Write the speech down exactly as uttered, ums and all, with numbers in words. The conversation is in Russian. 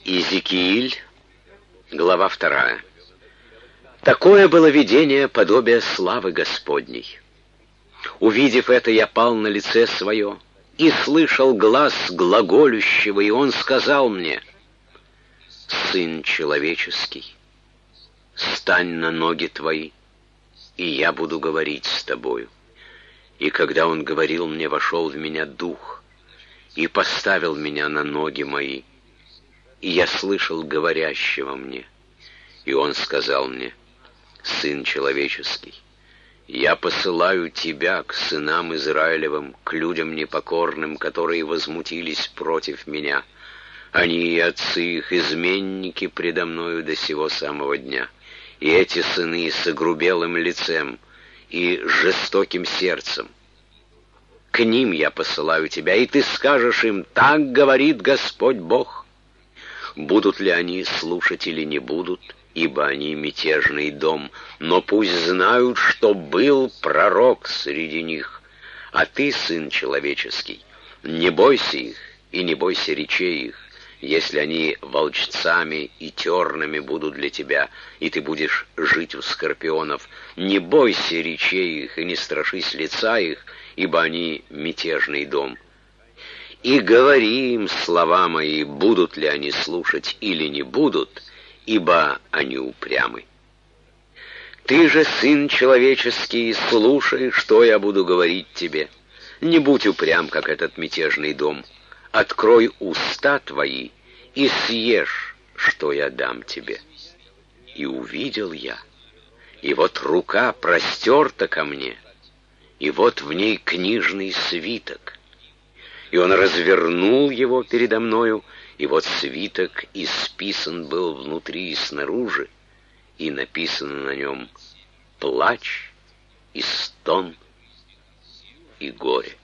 Иезекииль, глава вторая. Такое было видение подобия славы Господней. Увидев это, я пал на лице свое и слышал глас глаголющего, и он сказал мне: «Сын человеческий, стань на ноги твои, и я буду говорить с тобою». И когда он говорил мне, вошел в меня дух и поставил меня на ноги мои, и я слышал говорящего мне, и он сказал мне: «Сын человеческий, я посылаю тебя к сынам Израилевым, к людям непокорным, которые возмутились против меня. Они и отцы их изменники предо мною до сего самого дня. И эти сыны с огрубелым лицем и жестоким сердцем. К ним я посылаю тебя, и ты скажешь им: так говорит Господь Бог. Будут ли они слушать или не будут, ибо они мятежный дом, но пусть знают, что был пророк среди них. А ты, сын человеческий, не бойся их и не бойся речей их, если они волчцами и тернами будут для тебя, и ты будешь жить у скорпионов. Не бойся речей их и не страшись лица их, ибо они мятежный дом. И говори им слова мои, будут ли они слушать или не будут, ибо они упрямы. Ты же, сын человеческий, слушай, что я буду говорить тебе. Не будь упрям, как этот мятежный дом. Открой уста твои и съешь, что я дам тебе». И увидел я, и вот рука простерта ко мне, и вот в ней книжный свиток. И он развернул его передо мною, и вот свиток исписан был внутри и снаружи, и написано на нем плач и стон и горе.